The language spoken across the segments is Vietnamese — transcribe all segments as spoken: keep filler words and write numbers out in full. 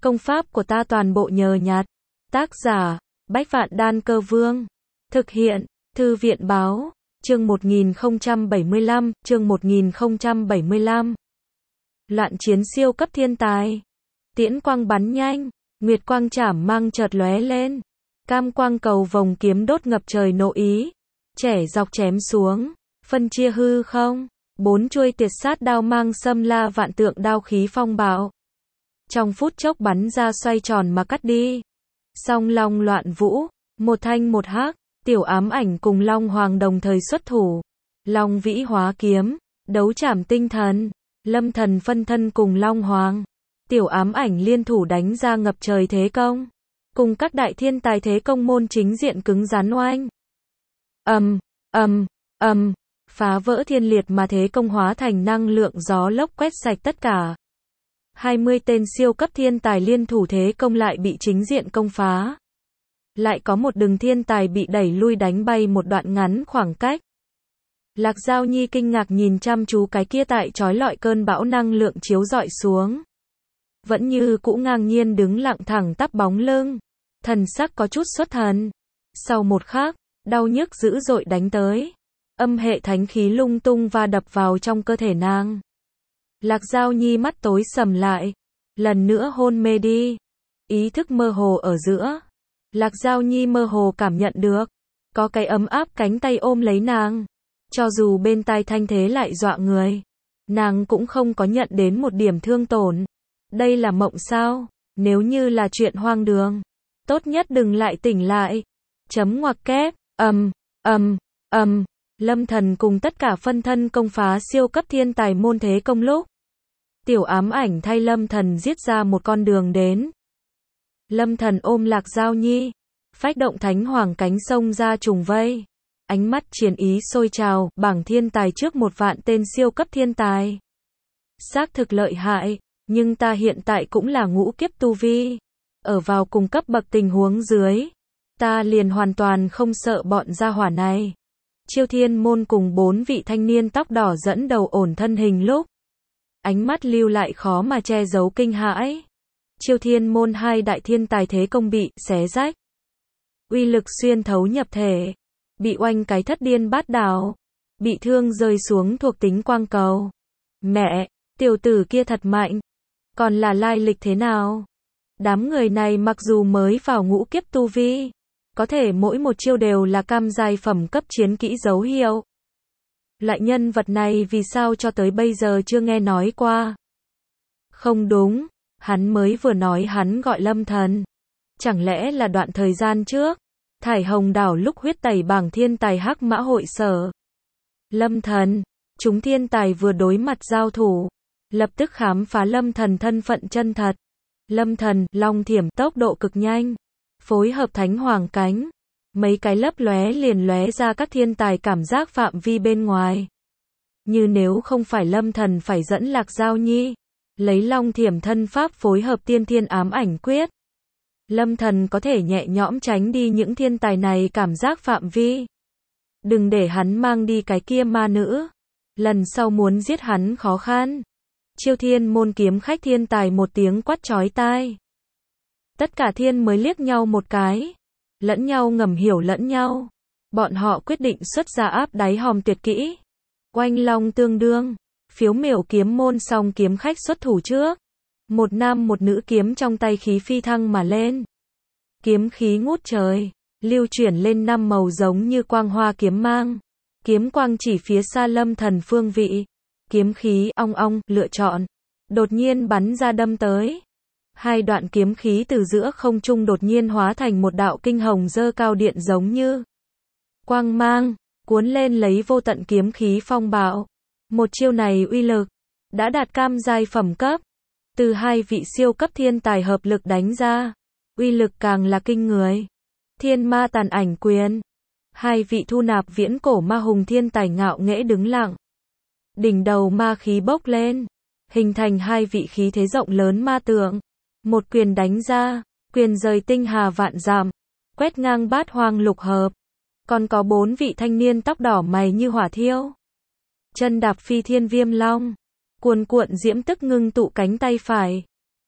Công pháp của ta toàn bộ nhờ nhặt. Tác giả, Bách Vạn Đan Cơ Vương. Thực hiện, Thư viện Báo. Chương một nghìn không trăm bảy mươi lăm, chương một nghìn không trăm bảy mươi lăm. Loạn chiến siêu cấp thiên tài. Tiễn quang bắn nhanh, nguyệt quang chảm mang chợt lóe lên. Cam quang cầu vòng kiếm đốt ngập trời nộ ý. Trẻ dọc chém xuống, phân chia hư không. Bốn chuôi tiệt sát đao mang xâm la vạn tượng đao khí phong bạo. Trong phút chốc bắn ra xoay tròn mà cắt đi. Song long loạn vũ, một thanh một hắc, tiểu ám ảnh cùng long hoàng đồng thời xuất thủ. Long vĩ hóa kiếm, đấu trảm tinh thần, lâm thần phân thân cùng long hoàng. Tiểu ám ảnh liên thủ đánh ra ngập trời thế công. Cùng các đại thiên tài thế công môn chính diện cứng rắn oanh. Ầm, ầm, ầm, phá vỡ thiên liệt mà thế công hóa thành năng lượng gió lốc quét sạch tất cả. hai mươi tên siêu cấp thiên tài liên thủ thế công lại bị chính diện công phá. Lại có một đường thiên tài bị đẩy lui đánh bay một đoạn ngắn khoảng cách. Lạc Giao Nhi kinh ngạc nhìn chăm chú cái kia tại chói lọi cơn bão năng lượng chiếu rọi xuống. Vẫn như cũ ngang nhiên đứng lặng thẳng tắp bóng lưng. Thần sắc có chút xuất thần. Sau một khắc, đau nhức dữ dội đánh tới. Âm hệ thánh khí lung tung và đập vào trong cơ thể nàng. Lạc Giao Nhi mắt tối sầm lại. Lần nữa hôn mê đi. Ý thức mơ hồ ở giữa. Lạc Giao Nhi mơ hồ cảm nhận được. Có cái ấm áp cánh tay ôm lấy nàng. Cho dù bên tai thanh thế lại dọa người. Nàng cũng không có nhận đến một điểm thương tổn. Đây là mộng sao? Nếu như là chuyện hoang đường. Tốt nhất đừng lại tỉnh lại. Chấm ngoặc kép. Ầm, ầm, ầm. Lâm thần cùng tất cả phân thân công phá siêu cấp thiên tài môn thế công lúc. Tiểu ám ảnh thay lâm thần giết ra một con đường đến. Lâm thần ôm Lạc Giao Nhi. Phách động thánh hoàng cánh sông ra trùng vây. Ánh mắt chiến ý sôi trào, bảng thiên tài trước một vạn tên siêu cấp thiên tài. Xác thực lợi hại, nhưng ta hiện tại cũng là ngũ kiếp tu vi. Ở vào cùng cấp bậc tình huống dưới. Ta liền hoàn toàn không sợ bọn gia hỏa này. Chiêu Thiên Môn cùng bốn vị thanh niên tóc đỏ dẫn đầu ổn thân hình lúc. Ánh mắt lưu lại khó mà che giấu kinh hãi. Chiêu Thiên Môn hai đại thiên tài thế công bị xé rách. Uy lực xuyên thấu nhập thể. Bị oanh cái thất điên bát đảo. Bị thương rơi xuống thuộc tính quang cầu. Mẹ, tiểu tử kia thật mạnh. Còn là lai lịch thế nào? Đám người này mặc dù mới vào ngũ kiếp tu vi. Có thể mỗi một chiêu đều là cam giai phẩm cấp chiến kỹ dấu hiệu. Loại nhân vật này vì sao cho tới bây giờ chưa nghe nói qua? Không đúng, hắn mới vừa nói hắn gọi Lâm thần. Chẳng lẽ là đoạn thời gian trước, Thải Hồng Đảo lúc huyết tẩy bảng thiên tài hắc mã hội sở. Lâm thần, chúng thiên tài vừa đối mặt giao thủ, lập tức khám phá Lâm thần thân phận chân thật. Lâm thần, long thiểm tốc độ cực nhanh. Phối hợp thánh hoàng cánh. Mấy cái lấp lóe liền lóe ra các thiên tài cảm giác phạm vi bên ngoài. Như nếu không phải Lâm thần phải dẫn Lạc Giao Nhi. Lấy long thiểm thân pháp phối hợp tiên thiên ám ảnh quyết. Lâm thần có thể nhẹ nhõm tránh đi những thiên tài này cảm giác phạm vi. Đừng để hắn mang đi cái kia ma nữ. Lần sau muốn giết hắn khó khăn. Chiêu Thiên Môn kiếm khách thiên tài một tiếng quát chói tai. Tất cả thiên mới liếc nhau một cái. Lẫn nhau ngầm hiểu lẫn nhau. Bọn họ quyết định xuất ra áp đáy hòm tuyệt kỹ. Oanh long tương đương. Phiếu miểu kiếm môn song kiếm khách xuất thủ trước. Một nam một nữ kiếm trong tay khí phi thăng mà lên. Kiếm khí ngút trời. Lưu chuyển lên năm màu giống như quang hoa kiếm mang. Kiếm quang chỉ phía xa Lâm thần phương vị. Kiếm khí ong ong lựa chọn. Đột nhiên bắn ra đâm tới. Hai đoạn kiếm khí từ giữa không trung đột nhiên hóa thành một đạo kinh hồng dơ cao điện giống như quang mang, cuốn lên lấy vô tận kiếm khí phong bạo. Một chiêu này uy lực đã đạt cam giai phẩm cấp. Từ hai vị siêu cấp thiên tài hợp lực đánh ra, uy lực càng là kinh người. Thiên ma tàn ảnh quyền. Hai vị thu nạp viễn cổ ma hùng thiên tài ngạo nghễ đứng lặng. Đỉnh đầu ma khí bốc lên, hình thành hai vị khí thế rộng lớn ma tượng. Một quyền đánh ra, quyền rời tinh hà vạn dặm, quét ngang bát hoang lục hợp. Còn có bốn vị thanh niên tóc đỏ mày như hỏa thiêu. Chân đạp phi thiên viêm long, cuồn cuộn diễm tức ngưng tụ cánh tay phải.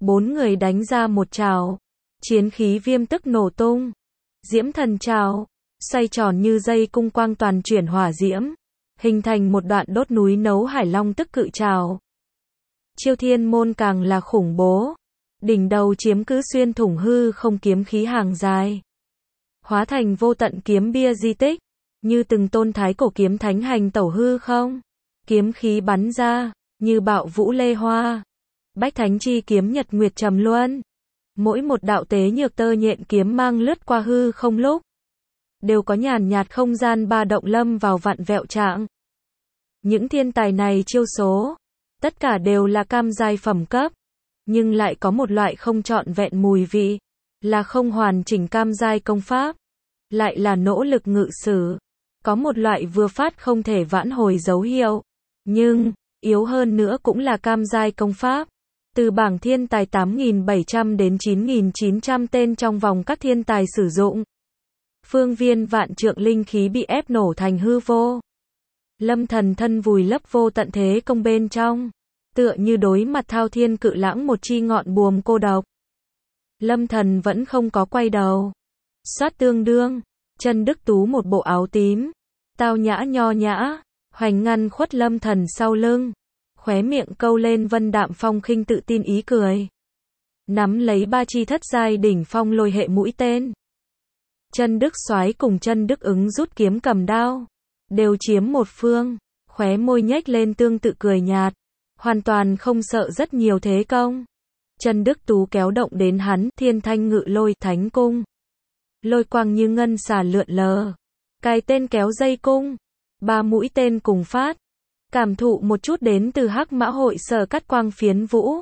Bốn người đánh ra một trào. Chiến khí viêm tức nổ tung. Diễm thần trào. Xoay tròn như dây cung quang toàn chuyển hỏa diễm. Hình thành một đoạn đốt núi nấu hải long tức cự trào. Chiêu thiên môn càng là khủng bố. Đỉnh đầu chiếm cứ xuyên thủng hư không kiếm khí hàng dài. Hóa thành vô tận kiếm bia di tích. Như từng tôn thái cổ kiếm thánh hành tẩu hư không. Kiếm khí bắn ra, như bạo vũ lê hoa. Bách thánh chi kiếm nhật nguyệt trầm luân. Mỗi một đạo tế nhược tơ nhện kiếm mang lướt qua hư không lúc. Đều có nhàn nhạt không gian ba động lâm vào vặn vẹo trạng. Những thiên tài này chiêu số. Tất cả đều là cam giai phẩm cấp. Nhưng lại có một loại không trọn vẹn mùi vị. Là không hoàn chỉnh cam giai công pháp. Lại là nỗ lực ngự sử. Có một loại vừa phát không thể vãn hồi dấu hiệu. Nhưng, yếu hơn nữa cũng là cam giai công pháp. Từ bảng thiên tài tám nghìn bảy trăm đến chín nghìn chín trăm tên trong vòng các thiên tài sử dụng. Phương viên vạn trượng linh khí bị ép nổ thành hư vô. Lâm Thần thân vùi lấp vô tận thế công bên trong. Tựa như đối mặt thao thiên cự lãng một chi ngọn buồm cô độc. Lâm Thần vẫn không có quay đầu. Soát tương đương. Chân Đức Tú một bộ áo tím. Tao nhã nho nhã. Hoành ngăn khuất Lâm Thần sau lưng. Khóe miệng câu lên vân đạm phong khinh tự tin ý cười. Nắm lấy ba chi thất giai đỉnh phong lôi hệ mũi tên. Chân Đức Soái cùng Chân Đức Ứng rút kiếm cầm đao. Đều chiếm một phương. Khóe môi nhếch lên tương tự cười nhạt. Hoàn toàn không sợ rất nhiều thế công. Chân Đức Tú kéo động đến hắn, thiên thanh ngự lôi thánh cung. Lôi quang như ngân xà lượn lờ. Cài tên kéo dây cung. Ba mũi tên cùng phát. Cảm thụ một chút đến từ hắc mã hội sở cắt quang phiến vũ.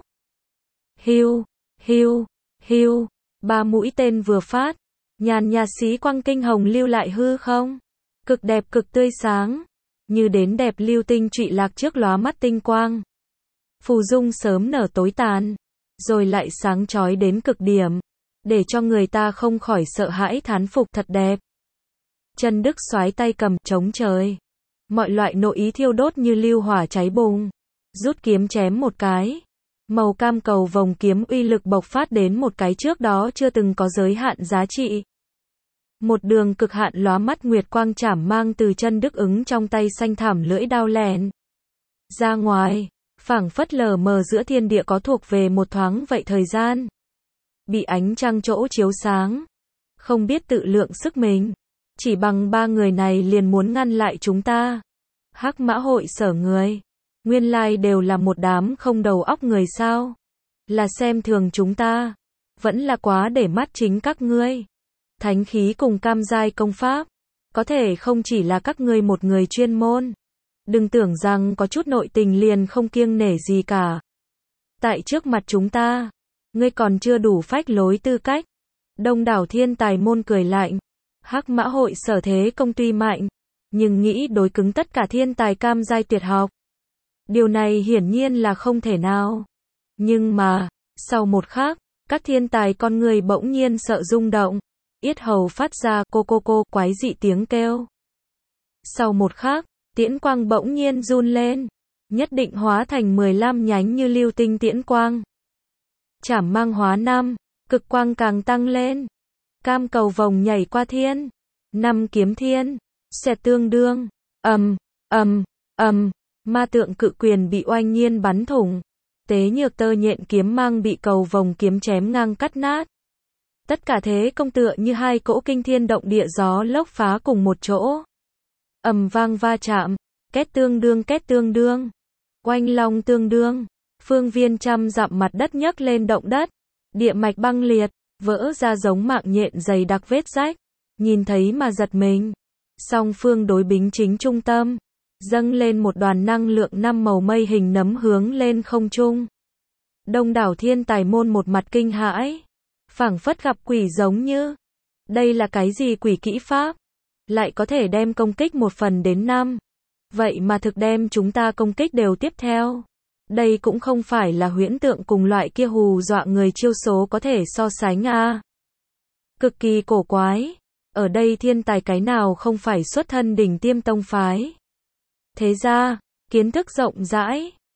Hiu, hiu, hiu. Ba mũi tên vừa phát. Nhàn nhạt xí quang kinh hồng lưu lại hư không. Cực đẹp cực tươi sáng. Như đến đẹp lưu tinh trụy lạc trước lóa mắt tinh quang. Phù dung sớm nở tối tàn. Rồi lại sáng chói đến cực điểm. Để cho người ta không khỏi sợ hãi thán phục thật đẹp. Chân Đức Soái tay cầm chống trời. Mọi loại nội ý thiêu đốt như lưu hỏa cháy bùng. Rút kiếm chém một cái. Màu cam cầu vồng kiếm uy lực bộc phát đến một cái trước đó chưa từng có giới hạn giá trị. Một đường cực hạn lóa mắt nguyệt quang chảm mang từ Chân Đức Ứng trong tay xanh thảm lưỡi đao lẹn ra ngoài, phảng phất lờ mờ giữa thiên địa có thuộc về một thoáng vậy thời gian. Bị ánh trăng chỗ chiếu sáng. Không biết tự lượng sức mình. Chỉ bằng ba người này liền muốn ngăn lại chúng ta. Hắc mã hội sở người. Nguyên lai đều là một đám không đầu óc người sao. Là xem thường chúng ta. Vẫn là quá để mắt chính các ngươi. Thánh khí cùng cam giai công pháp. Có thể không chỉ là các ngươi một người chuyên môn. Đừng tưởng rằng có chút nội tình liền không kiêng nể gì cả. Tại trước mặt chúng ta. Ngươi còn chưa đủ phách lối tư cách. Đông đảo thiên tài môn cười lạnh. Hắc mã hội sở thế công tuy mạnh. Nhưng nghĩ đối cứng tất cả thiên tài cam giai tuyệt học. Điều này hiển nhiên là không thể nào. Nhưng mà, sau một khắc, các thiên tài con người bỗng nhiên sợ rung động. Yết hầu phát ra cô cô cô quái dị tiếng kêu. Sau một khắc, tiễn quang bỗng nhiên run lên. Nhất định hóa thành mười lăm nhánh như lưu tinh tiễn quang. Chảm mang hóa năm, cực quang càng tăng lên. Cam cầu vồng nhảy qua thiên. Năm kiếm thiên. Xẹt tương đương. Ầm, ầm, ầm. Ma tượng cự quyền bị oanh nhiên bắn thủng. Tế nhược tơ nhện kiếm mang bị cầu vồng kiếm chém ngang cắt nát. Tất cả thế công tựa như hai cỗ kinh thiên động địa gió lốc phá cùng một chỗ. Ầm vang va chạm. Két tương đương két tương đương. Oanh long tương đương. Phương viên trăm dặm mặt đất nhấc lên động đất. Địa mạch băng liệt. Vỡ ra giống mạng nhện dày đặc vết rách. Nhìn thấy mà giật mình. Song phương đối bính chính trung tâm. Dâng lên một đoàn năng lượng năm màu mây hình nấm hướng lên không trung. Đông đảo thiên tài môn một mặt kinh hãi. Phảng phất gặp quỷ giống như. Đây là cái gì quỷ kỹ pháp? Lại có thể đem công kích một phần đến năm. Vậy mà thực đem chúng ta công kích đều tiếp theo. Đây cũng không phải là huyễn tượng cùng loại kia hù dọa người chiêu số có thể so sánh à. Cực kỳ cổ quái. Ở đây thiên tài cái nào không phải xuất thân đỉnh tiêm tông phái. Thế ra, kiến thức rộng rãi,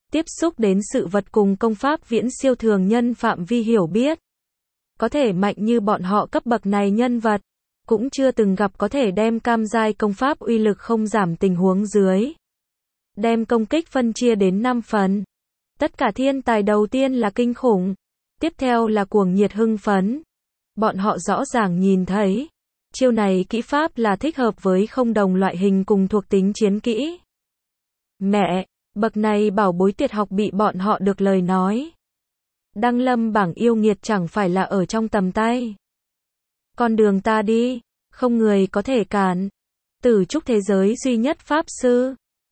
tiếp xúc đến sự vật cùng công pháp viễn siêu thường nhân phạm vi hiểu biết. Có thể mạnh như bọn họ cấp bậc này nhân vật, cũng chưa từng gặp có thể đem cam giai công pháp uy lực không giảm tình huống dưới. Đem công kích phân chia đến năm phần. Tất cả thiên tài đầu tiên là kinh khủng, tiếp theo là cuồng nhiệt hưng phấn. Bọn họ rõ ràng nhìn thấy, chiêu này kỹ pháp là thích hợp với không đồng loại hình cùng thuộc tính chiến kỹ. Mẹ, bậc này bảo bối tuyệt học bị bọn họ được lời nói. Đăng lâm bảng yêu nghiệt chẳng phải là ở trong tầm tay. Con đường ta đi, không người có thể cản. Tử trúc thế giới duy nhất pháp sư.